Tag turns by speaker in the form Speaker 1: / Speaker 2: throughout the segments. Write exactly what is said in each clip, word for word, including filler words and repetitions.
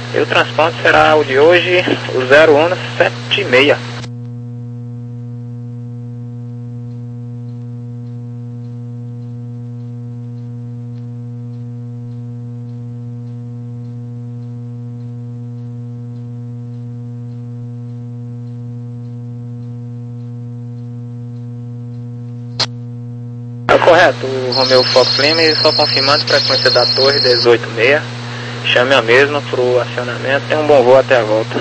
Speaker 1: E o transponder será o de hoje, o zero um sete seis. Tá correto, o Romeo Fox Lima, e só confirmando frequência da torre dezoito seis. Chame a mesma para o acionamento. Tenha um bom voo até a volta.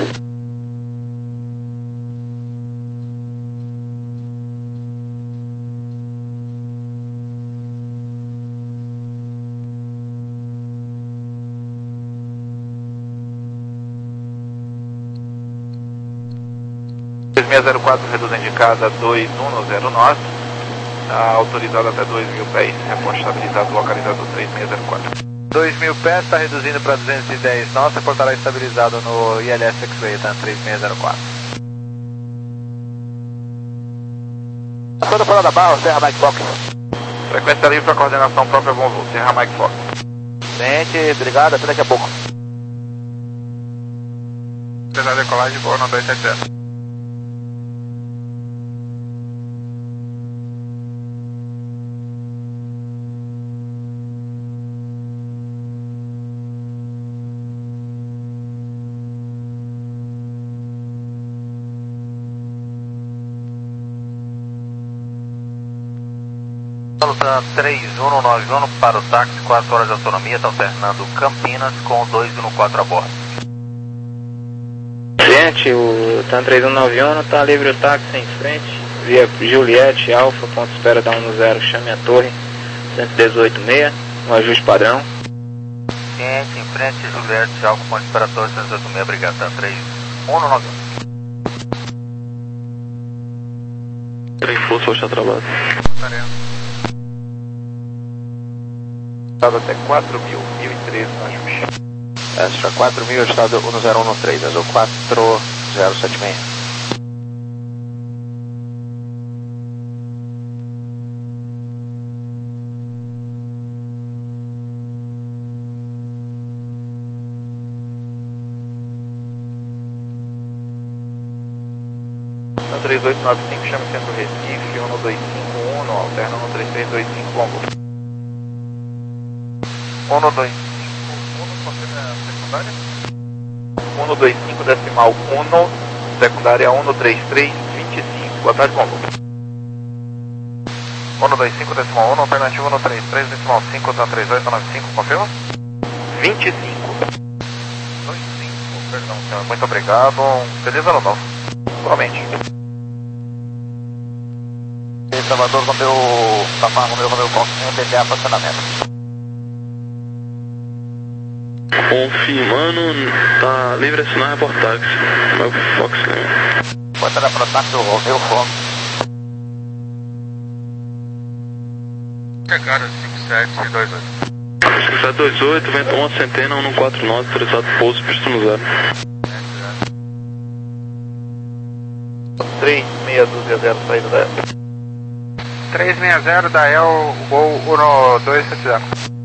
Speaker 2: dois seis zero quatro, reduz indicada dois um zero nove. Está autorizado até dois mil pés. Reporte estabilizado localizado três seis zero quatro. dois mil pés, está reduzindo para duzentos e dez nós, reportará estabilizado no I L S X-Ray, tá? três seis zero quatro. Toda fora da barra, Serra Mike Fox. Frequência livre para coordenação própria, bom voo, Serra Mike Fox. Gente, obrigado, até daqui a pouco. Apesar da decolagem, boa no dois sete zero. Luta três um nove um para o táxi, quatro horas de autonomia, está alternando Campinas com dois um quatro a bordo.
Speaker 1: Gente, o TAM três um nove um está livre o táxi em frente, via Juliette, Alfa, ponto de espera da um zero, chame a torre, cento e dezoito seis, um ajuste padrão.
Speaker 2: Gente, em frente, Juliette, Alfa, ponto de espera da torre, cento e dezoito seis, obrigado, TAM três um nove um.
Speaker 3: Trem Força, está trabalhando.
Speaker 2: Estado até quatro mil, mil e treze no ajuste. Extra quatro mil, estado um zero um três, azul quatro zero sete seis. No três oito nove cinco, chame centro Recife, um dois cinco um, alterna no três três dois cinco, bom voo. um dois cinco, um, confirma a secundária? um dois cinco decimal um, secundária um três três dois cinco, boa tarde, bom voo. um dois cinco decimal um, alternativa um três três decimal cinco, tá três oito nove cinco, confirma? vinte e cinco. vinte e cinco, perdão, senhor, muito obrigado, feliz ano novo. Igualmente. Salvador, Romeu, Papa, Romeu, Romeu, Fox, T T A, posicionamento.
Speaker 3: Confirmando, tá livre assinar reportáxi. Meu Fox Lima.
Speaker 2: Bota na protáxi do Romeu, Fox. Chegaram cinco sete dois oito.
Speaker 3: cinco sete dois oito, vento um, centena, um quatro nove, autorizado pouso, pista no zero.
Speaker 2: três seis zero, saída da três seis zero da E L, voo um dois sete zero.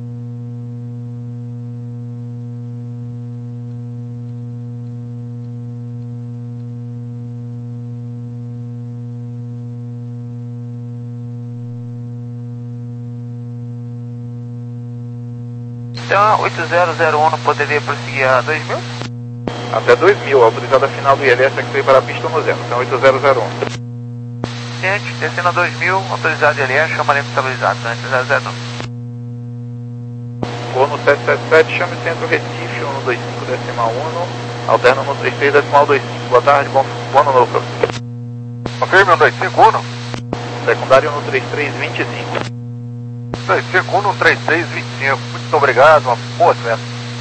Speaker 2: Então, oito zero zero um não poderia prosseguir a dois mil? Até dois mil, autorizada final do I L S X-Ray para a pista no zero, então oito zero zero um. Gente, descendo a dois mil, autorizado I L S, chama lento estabilizado, oito zero zero um. Vou no sete sete sete, chame centro Recife, um dois cinco decimal um, alterna no três três decimal dois cinco, boa tarde, bom, bom ano novo para você. Confirme, um dois cinco um. Secundário no três três dois cinco. dois cinco um, três três dois cinco, muito obrigado, uma boa semana.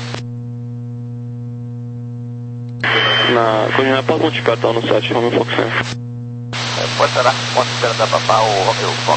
Speaker 3: Na coordenada para Monte Cartão no site, Romeu Fox Lima.
Speaker 2: É, pode estar na ponta esperando da Papá ou Romeu Fox.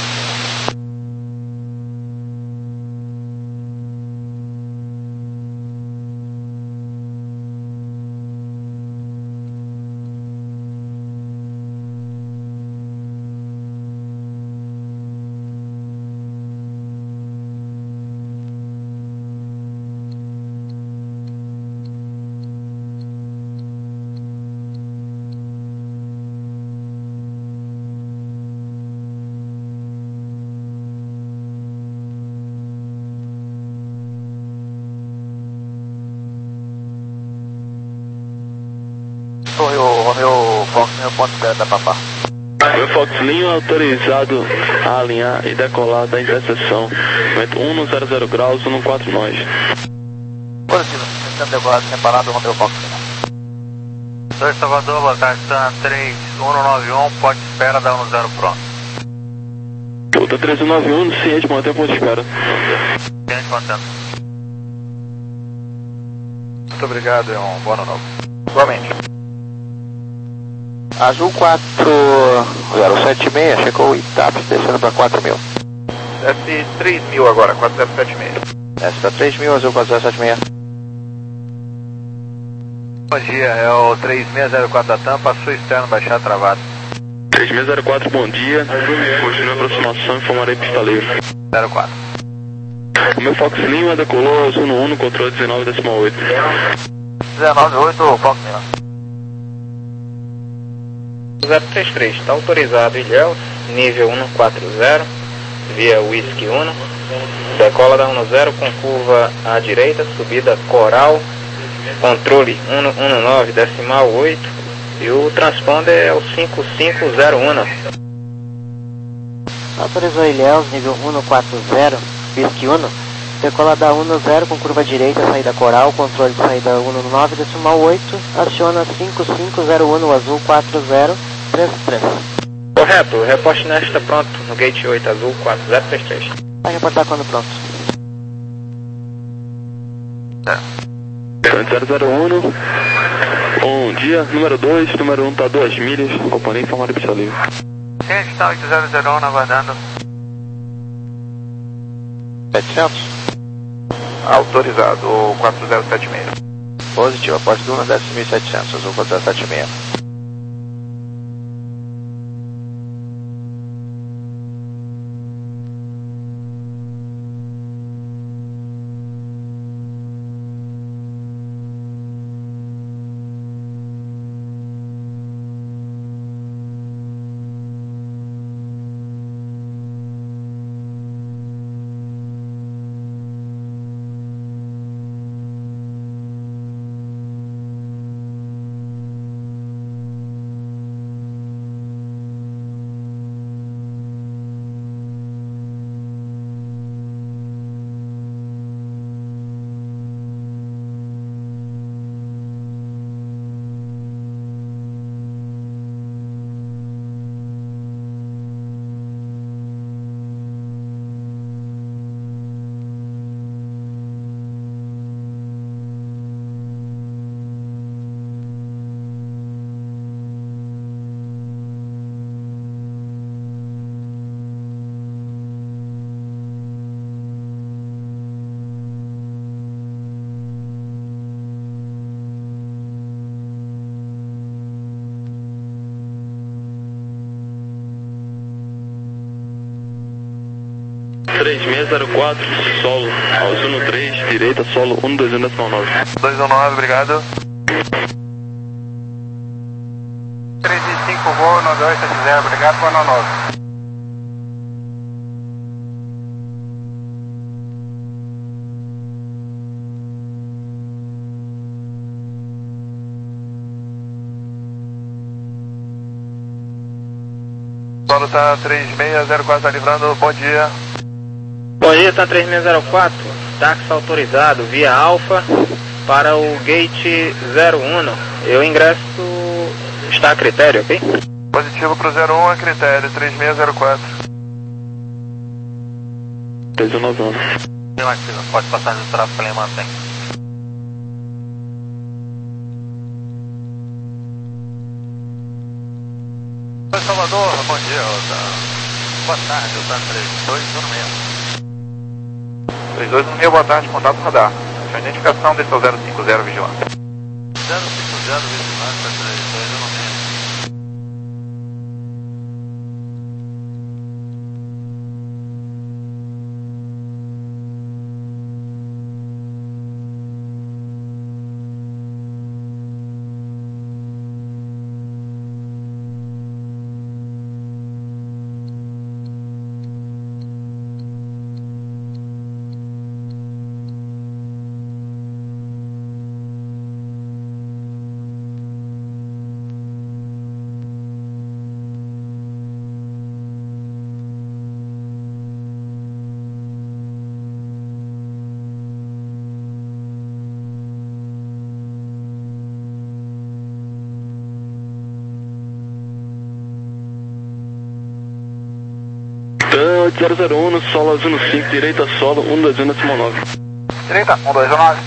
Speaker 2: Romeo Fox, meu ponto espera da Papá.
Speaker 3: Meu Fox Linho autorizado a alinhar e decolar da interseção. Vento um no zero zero graus, um no quatro nós.
Speaker 2: Positivo, tentando decolado sem parar do Romeo Fox. dois Salvador, boa tarde, Tan três um nove um, ponto espera da um zero pronto.
Speaker 3: Tá três um nove um, ciente, mantém ponto de espera.
Speaker 2: Ciente, mantendo. Muito obrigado e um bom ano novo. Igualmente.
Speaker 4: Azul quatro zero sete seis, checou o Itaps, descendo para quatro mil.
Speaker 2: Desce três mil agora, quatro zero sete seis.
Speaker 4: Desce para três mil, Azul quatro zero sete seis.
Speaker 2: Bom dia, é o três seis zero quatro da Tampa, sul externo, baixar travado.
Speaker 3: três seis zero quatro, bom dia. Continue a aproximação, informarei pista livre.
Speaker 2: zero quatro.
Speaker 3: O meu Fox Lima decolou azul no um no controle dezenove decimal oito.
Speaker 2: dezenove oito, Fox Lima.
Speaker 1: zero três três, está autorizado Ilhéus, nível um quatro zero, via Whisky um, decola da um zero com curva à direita, subida Coral, controle um um nove decimal oito e o transponder é o cinco cinco zero um.
Speaker 5: Autorizou Ilhéus, nível um quatro zero, Whisky um, decola da um zero com curva à direita, saída Coral, controle de saída um nove decimal oito, aciona cinco cinco zero um, azul quatro zero três três.
Speaker 1: Correto, o reporte nesta está pronto no gate oito azul quatro zero três três.
Speaker 5: Vai reportar quando pronto.
Speaker 3: zero zero um, bom dia, número dois, número um está duas milhas, companhia informada pista livre.
Speaker 2: Ciente, está oito zero zero um, aguardando.
Speaker 4: setecentos.
Speaker 2: Autorizado, o quatro zero sete seis.
Speaker 4: Positivo, após Duna, desce mil e setecentos, Azul quatro zero sete seis.
Speaker 3: três seis zero quatro, solo, azul no três, direita, solo um dois um decimal nove.
Speaker 2: dois um nove, obrigado. três cinco, voo, nove oito sete zero, obrigado, boa nove. Solo tá três seis zero quatro, tá livrando, bom dia.
Speaker 1: Bom dia, tá três seis zero quatro, táxi autorizado via Alfa para o gate zero um. Eu ingresso está a critério, ok?
Speaker 2: Positivo pro zero um a critério, três seis zero quatro.
Speaker 3: três um nove um.
Speaker 2: Pode passar de tráfego para mantém. Oi, Salvador, bom dia. Boa tarde, eu estou três dois um seis. três dois um seis, boa tarde, contato radar. Sua identificação desse é o zero cinco zero vigilância. zero cinco zero vigilância, três dois um seis.
Speaker 3: oito zero zero um, solo azul no cinco, direita solo, um dois um décimo nove.
Speaker 2: Direita, um dois um nove.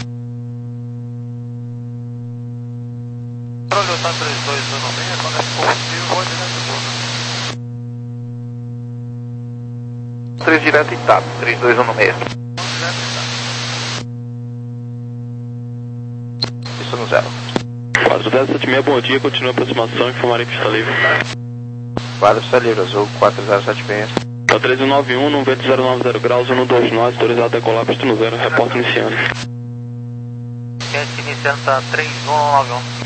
Speaker 2: Controle tá três dois um seis, quando é possível, vou direto do três direto e tap, três dois um seis. Isso no zero.
Speaker 3: quatro zero sete seis, bom dia, continua a aproximação, informarem pista livre.
Speaker 4: quatro pista livre, azul quatro zero sete seis.
Speaker 3: É o três um nove um, no vento zero nove zero graus, um dois nove, autorizado a decolar, pista no zero, repórter iniciando.
Speaker 2: Gente, iniciando tá três um nove um.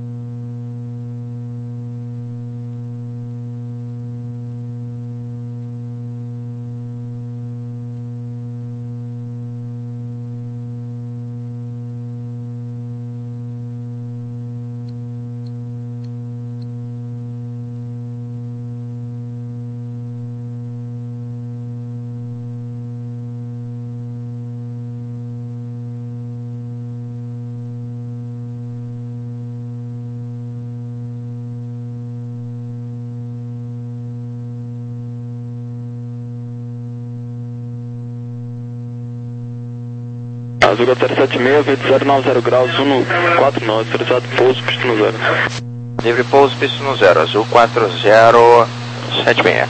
Speaker 3: Azul quatro sete seis, vento zero nove zero graus, um quatro nove, autorizado pouso, pista no zero.
Speaker 4: Livre pouso, pista no zero, azul quatro zero sete seis.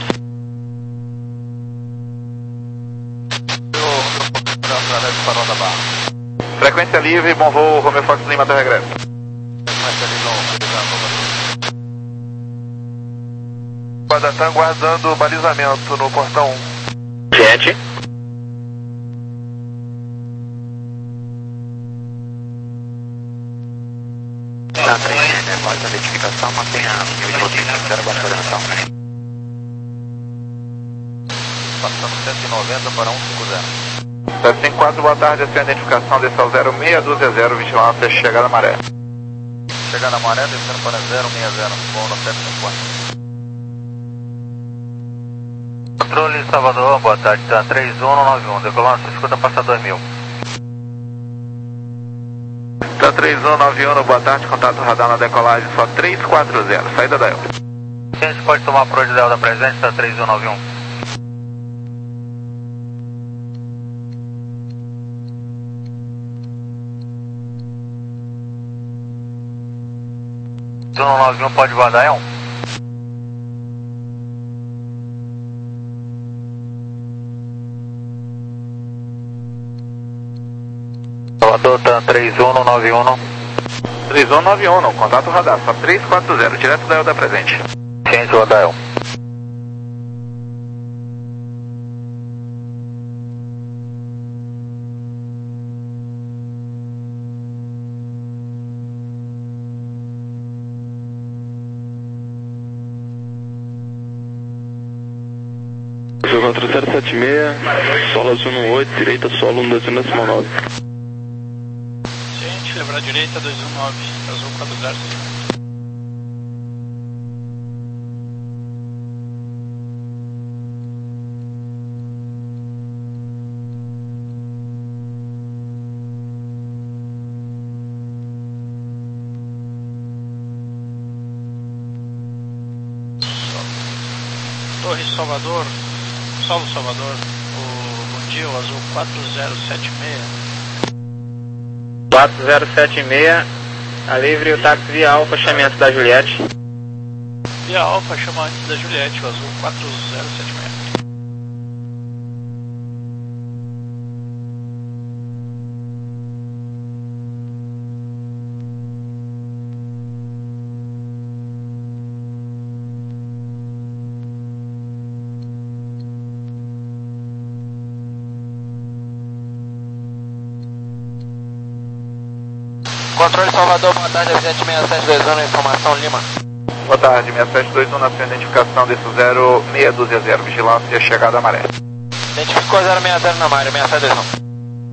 Speaker 2: Frequência livre, bom voo, Romeo Fox Lima até regresso. Guardatã guardando balizamento no portão um.
Speaker 1: Gente.
Speaker 2: Tá, três, né? Pode a identificação, mantenha o nível de rotina zero abaixo da orientação. Passando cento e noventa para cento e cinquenta. sete cinco quatro, boa tarde, essa é a identificação, desça ao zero seis dois zero, vigilância, chegada à maré. Chegada à maré, descendo para zero seis zero, voo no sete cinco quatro. Controle Salvador, boa tarde, tá três um nove um, decolando, escuta passar dois mil. Tá três um nove um, boa tarde, contato radar na decolagem, só três quatro zero, saída da El. A gente pode tomar pro de da presente, tá três um nove um. três um nove um pode guardar, El? Salvador, tá três um nove um. três um nove um, contato radar, só três quatro zero, direto da El da presente. Ciente, o da El.
Speaker 3: quatro zero sete seis, solo azul no oito, direita solo um dois um décimo nove.
Speaker 6: Gente, lembrar direita dois um nove, azul quatro zero seis. Torre Salvador, Solo Salvador, o bom dia, o azul quatro zero sete seis.
Speaker 1: quatro zero sete seis, a livre o táxi via Alfa, chame antes da Juliette.
Speaker 6: Via Alfa, chama antes da Juliette, o azul quatro zero sete seis.
Speaker 2: Controle Salvador, boa tarde, sete seis sete dois um, informação Lima. Boa tarde, seis sete dois um, na sua identificação desse zero seis dois zero, vigilância, chegada à maré. Identificou zero seis zero na maré, seis sete dois um.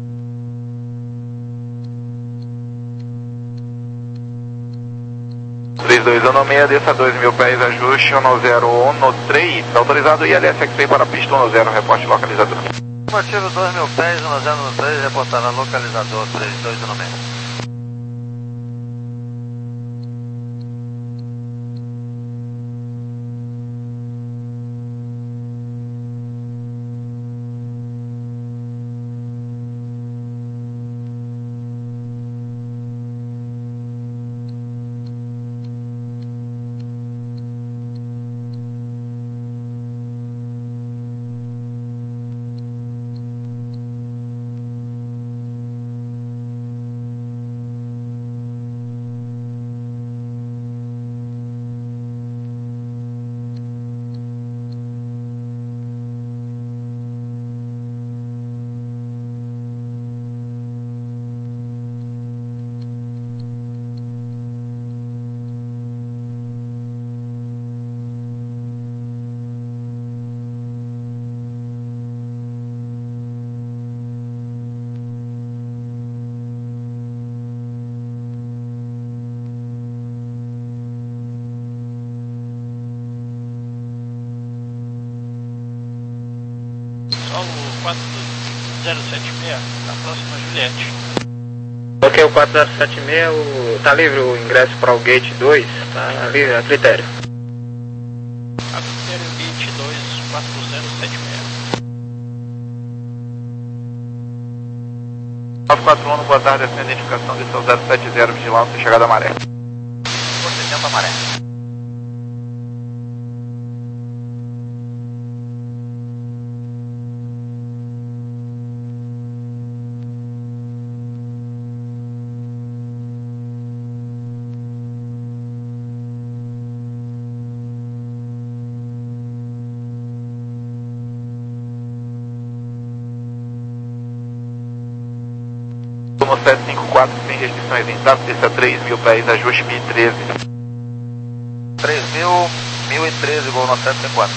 Speaker 2: três dois um seis, desça dois mil pés, ajuste um zero um três, autorizado I L S X-Ray para pista um zero, reporte localizador. Motivo dois mil pés, um zero um três, reportar localizador três dois um seis.
Speaker 6: quatro zero sete seis, na próxima Juliette.
Speaker 1: Ok, o quatro zero sete seis, o, tá livre o ingresso para o Gate dois, tá livre a critério.
Speaker 6: A critério Gate dois, quatro zero sete seis.
Speaker 2: nove quatro um, boa tarde, essa é a identificação de seu zero sete zero, vigilância, chegada à maré. Procedimento à maré. sete cinco quatro, sem restrições em tato, desça três mil pés, ajuste mil e treze. três mil, mil e treze, voo no sete cinco quatro.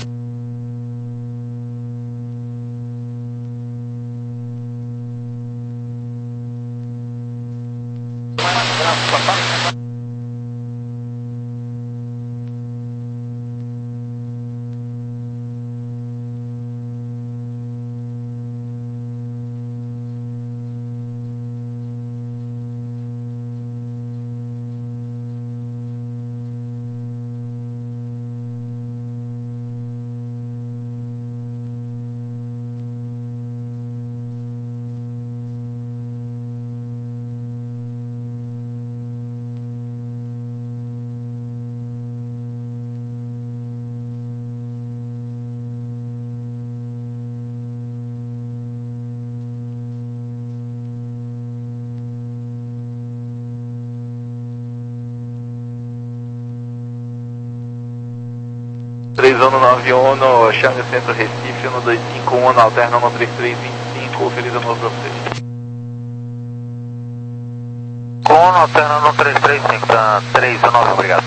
Speaker 2: três um nove um, Xanga Centro Recife, no dois cinco um, alterna no três três dois cinco, feliz ano novo pra vocês. Com alterna no três três cinco, tá três um nove, obrigado.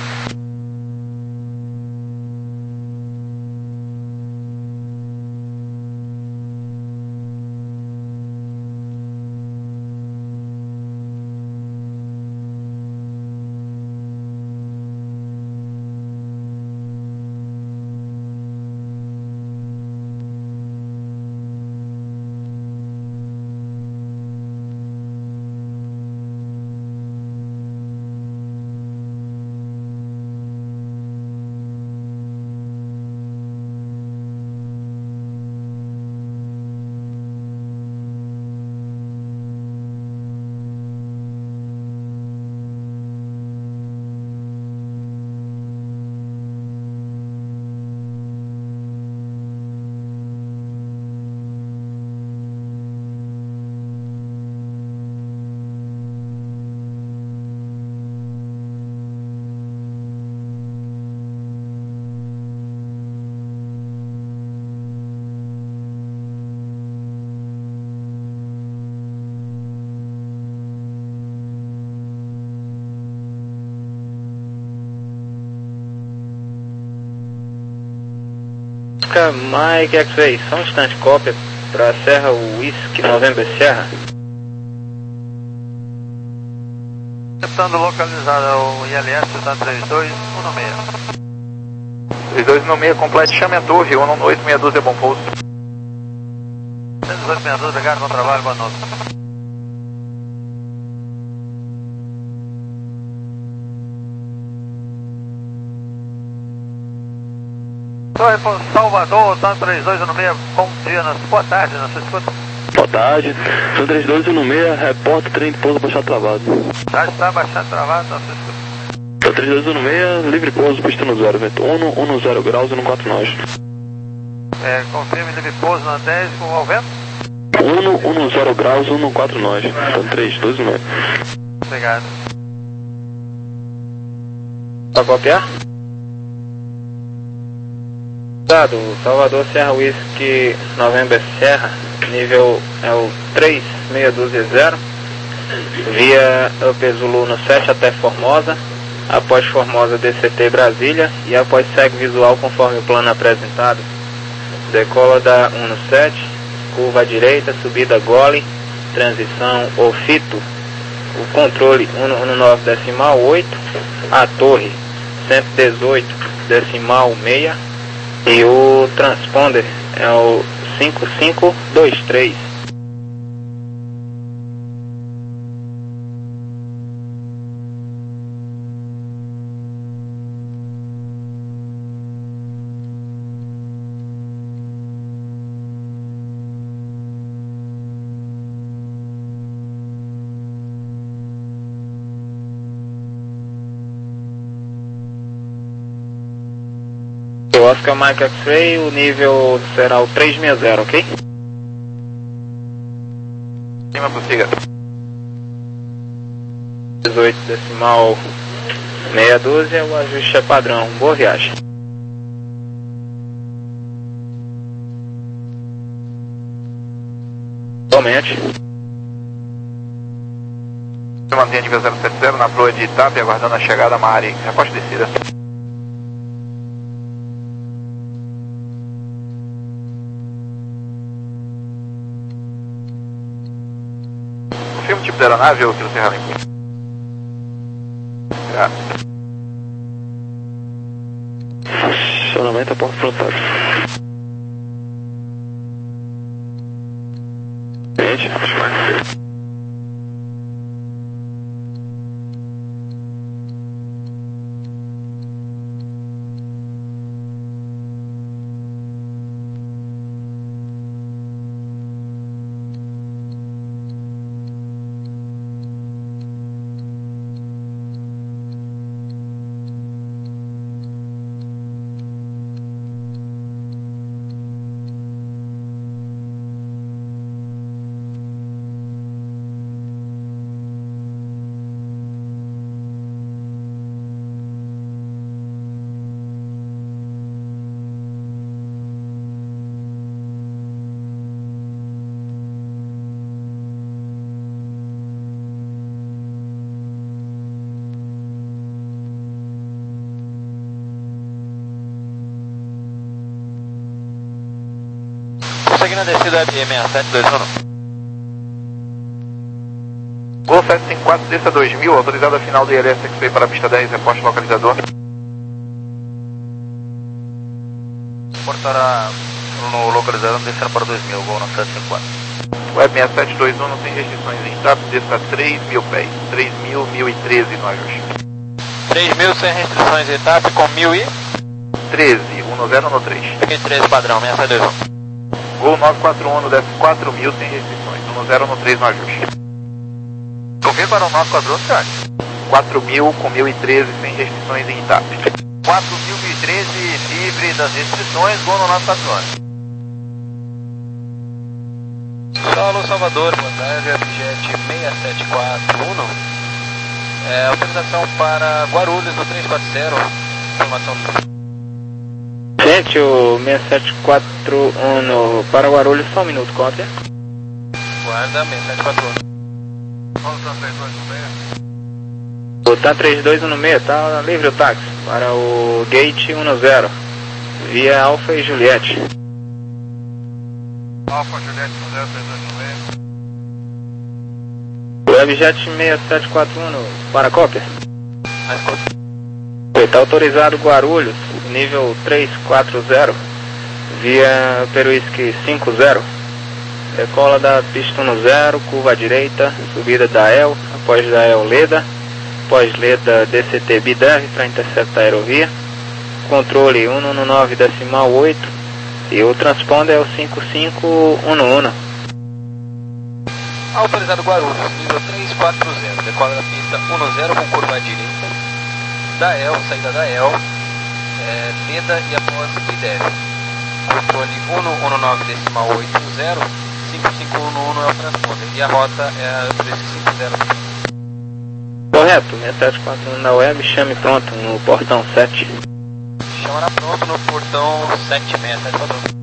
Speaker 1: Mike X-Ray, só um instante, cópia para Serra Whisky November Serra.
Speaker 2: Tentando localizar o I L S da três dois um seis. três dois um seis, complete, chame a torre, um oito seis dois é bom pouso. três oito seis dois, obrigado, bom trabalho, boa noite. Torre Salvador, São três dois um seis, bom dia, boa tarde, na sua escuta.
Speaker 3: Boa tarde, São três dois um seis, repórter, trem de pouso baixado travado.
Speaker 2: Já está baixado travado, na sua escuta.
Speaker 3: São três dois um seis, livre pouso, pista no zero, vento um, zero graus e no quatro nós.
Speaker 2: É, confirme livre pouso na dez com o vento?
Speaker 3: um, zero graus, um no quatro nós, São três dois um seis.
Speaker 2: Obrigado.
Speaker 1: Para copiar? Dado, Salvador Serra Whisky November Serra, nível é o três seis dois zero, via Upper Zulu no sete até Formosa, após Formosa D C T Brasília e após segue visual conforme o plano apresentado. Decola da um no sete, curva à direita, subida gole, transição Ofito, o controle um no nove decimal oito, a torre cento e dezoito decimal seis, e o transponder é o cinco cinco dois três. Oscar Mike X-Ray, o nível será o três seis zero, ok?
Speaker 2: Cima, prossiga.
Speaker 1: dezoito decimal meia dúzia, o ajuste é padrão. Boa viagem. Igualmente.
Speaker 2: Mantém nível zero sete zero na proa de Itape, aguardando a chegada Mari. Reposte descida. Confirma o tipo da aeronave ou Kilo Serra Limpo? Graças.
Speaker 3: Funcionamento a porta frontal. Gente,
Speaker 2: Seguindo a descida Web seis sete dois um. Gol sete cinco quatro, desça dois mil, autorizada final do I L S X-Ray para a pista dez, reposte localizador. Portará no localizador, descendo para dois mil, gol no sete cinco quatro. Web seis sete dois um, não tem restrições em T A P, desça três mil pés, três mil, mil e treze no ajuste.
Speaker 7: três mil sem restrições em T A P com mil e?
Speaker 2: treze, um no zero no três.
Speaker 7: Peguei treze padrão, seis sete dois um.
Speaker 2: Gol nove quatro um, desce quatro mil sem restrições, um no zero no três no ajuste. Confirma para o nove quatro um, senhor? quatro mil com mil e treze sem restrições em Itape.
Speaker 7: quatro mil e treze livre das restrições, gol no nove quatro um. Solo Salvador, boa tarde, Abjet seis sete quatro um. É, autorização para Guarulhos no três quatro zero. Informação do...
Speaker 1: Gente, o seis sete quatro um para Guarulhos, só um minuto, cópia.
Speaker 7: Guarda, seis sete quatro um.
Speaker 1: O T A três dois um seis, tá livre o táxi para o Gate um zero, via Alfa e Juliette.
Speaker 2: Alfa, Juliette um zero três dois um seis.
Speaker 1: O Webjet seis sete quatro um para cópia.
Speaker 7: Mais cópia.
Speaker 1: Está autorizado Guarulhos, nível três quatro zero, via Peruísque cinco zero. Decola da pista um zero, curva à direita, subida da E L, após da E L Leda, após Leda D C T Bidev para interceptar a aerovia. Controle um um nove decimal oito e o transponder é o cinco cinco um um.
Speaker 7: Autorizado Guarulhos, nível três quatro zero, decola da pista um zero com curva à direita, da E L, saída da E L, é, Leda e após Bidev. Controle um um nove decimal oito zero, cinco cinco um um é o transponder e a rota é a três cinco zero.
Speaker 1: Correto, seis sete quatro um na web, chame pronto no portão sete.
Speaker 7: Chamará pronto no portão sete seis sete quatro um.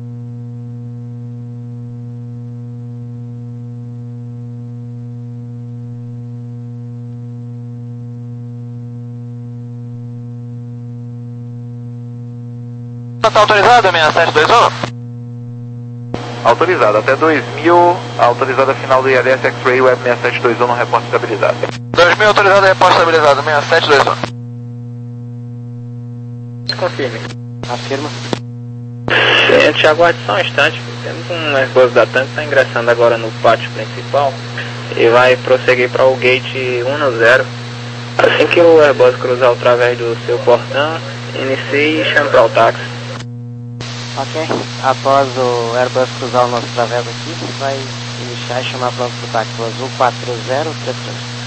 Speaker 7: Está autorizado, seis sete dois um?
Speaker 2: Autorizado, até dois mil, autorizada final do I L S X-Ray Web seis sete dois um no reporte estabilizado.
Speaker 7: dois mil autorizado, reporte estabilizado, seis sete dois um.
Speaker 1: Confirme.
Speaker 5: Afirma.
Speaker 1: Gente, aguarde só um instante. Temos um Airbus da TAM que está ingressando agora no pátio principal e vai prosseguir para o gate dez. Assim que o Airbus cruzar através do seu portão, inicie e chame para o táxi.
Speaker 5: Ok. Após o Airbus cruzar o nosso travesso aqui, vai iniciar e chamar pronto para o táxi. O azul quatro zero três três.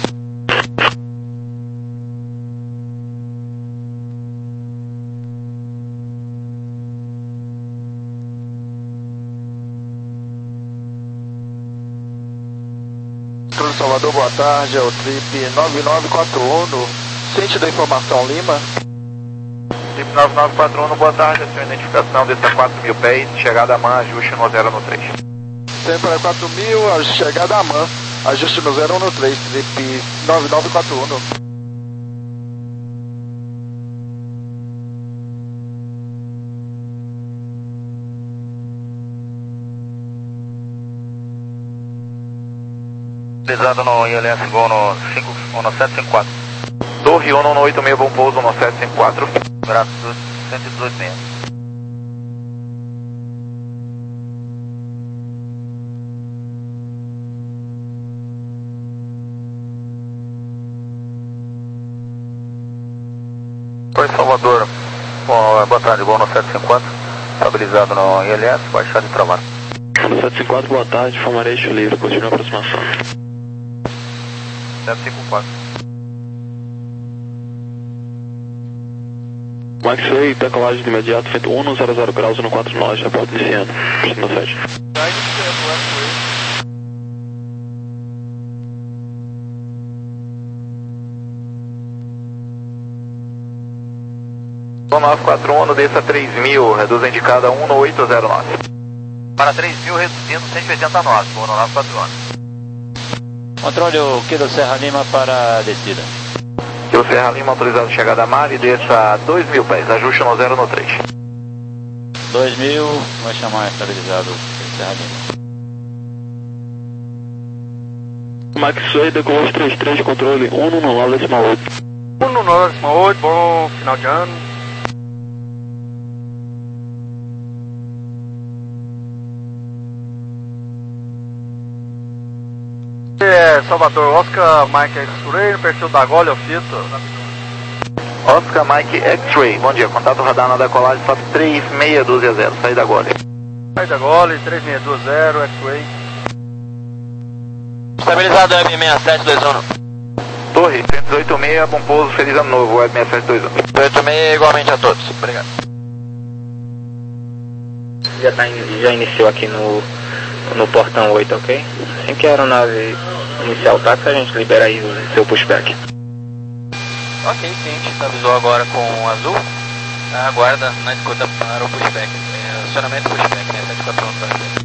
Speaker 2: Salvador, boa tarde, é o Trip nove nove quatro um, ciente da informação Lima. Trip nove nove quatro um, boa tarde, a sua identificação desse a quatro mil pés, chegada a man, ajuste no zero no três. Sempre a quatro mil, chegada a man, ajuste no zero no três, Trip nove nove quatro um.
Speaker 8: Utilizado no I L S Gol no, no sete cinco quatro.
Speaker 2: Torre um no oito seis, bom pouso no sete cinco quatro.
Speaker 8: Braço cento e dezoito meia. Oi, Salvador. Bom, boa tarde, Gol no sete cinco quatro. Estabilizado no I L S, baixado e travado.
Speaker 3: No sete cinco quatro, boa tarde, Formarejo livre, continua a aproximação.
Speaker 8: sete cinco quatro.
Speaker 3: Maxway, decolagem de imediato, feito cento graus no quatro nove, já porta iniciando, pistão sete.
Speaker 2: nove quatro um, desça três mil, reduz a indicada um no oito zero nove.
Speaker 8: Para três mil, reduzindo cento e oitenta e nove, no nove quatro um.
Speaker 9: Controle o Kilo Serra Lima para a descida.
Speaker 2: Kilo Serra Lima, autorizado chegada a mar e desça dois mil pés, ajuste no zero no três.
Speaker 9: dois mil, vai chamar estabilizado Serra Lima.
Speaker 3: Maxway, decolagem três três, controle um no nove decimal oito.
Speaker 10: um no nove decimal oito, bom final de ano. É, Salvador, Oscar Mike X-Ray, no perfil da Gole, Fito.
Speaker 2: Oscar Mike X-Ray, bom dia, contato radar na decolagem, fato três seis dois zero, saída Gole.
Speaker 10: Saída Gole, três seis dois zero, X-Ray.
Speaker 8: Estabilizado Web seis sete dois um.
Speaker 2: Torre, cento e dezoito seis, bom pouso, feliz ano novo, Web seis sete dois um.
Speaker 8: cento e dezoito seis igualmente a todos, obrigado.
Speaker 1: Já, tá, já iniciou aqui no, no portão oito, ok? Assim que a aeronave iniciar o táxi, a gente libera aí o seu pushback.
Speaker 7: Ok, ciente, avisou agora com o azul. Aguarda na escuta para o pushback. É, acionamento pushback, né? sete quatro um para